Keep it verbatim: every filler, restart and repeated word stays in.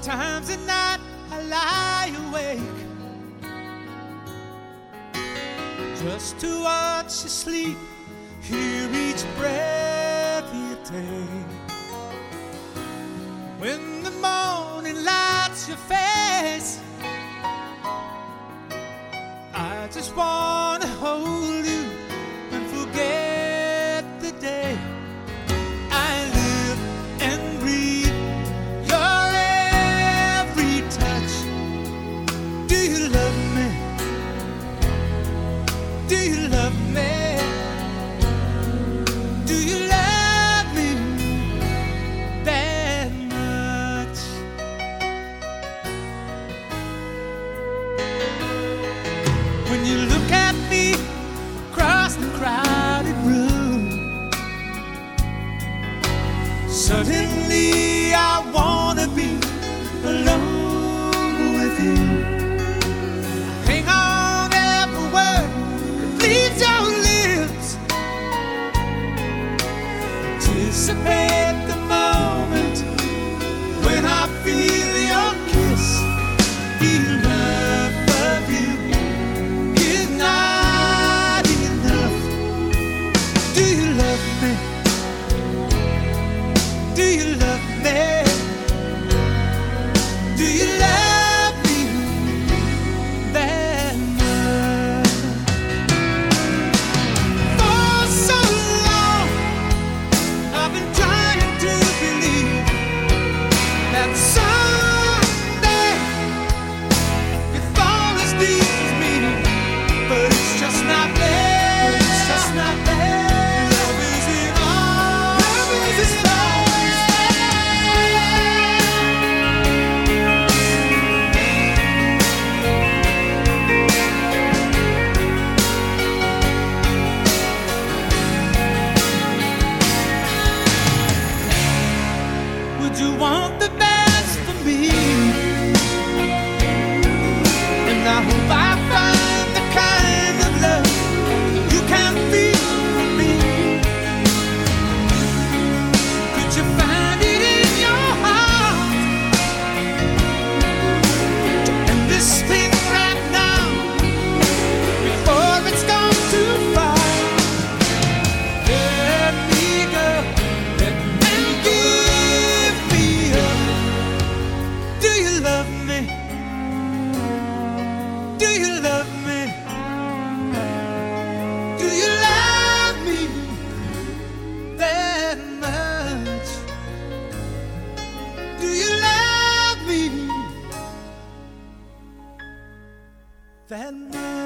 Times at night I lie awake just to watch you sleep, hear each breath you take. When the morning lights your face, I just wanna hold you and forget the day. I live and breathe your every touch. Do you love me? Do you love me? Do you love me that much? When you look at me across the crowded room, suddenly I wanna be alone with you. Hang on every word that leaves your lips. Anticipate the moment when I feel your kiss. Enough of you is not enough. Do you love me? Do you love me? Do you love me that much? For so long I've been trying to believe that someday you'd fall as deep as me, but it's just not there. It's just not there. Love isn't always Would you want the best for me? And I hope I find the kind of love you can feel for me. Could you find it in your heart to end this thing right now before it's gone too far? Let me go, let me give me up. Do you love me? Do you love me? Do you love me that much? Do you love me that much?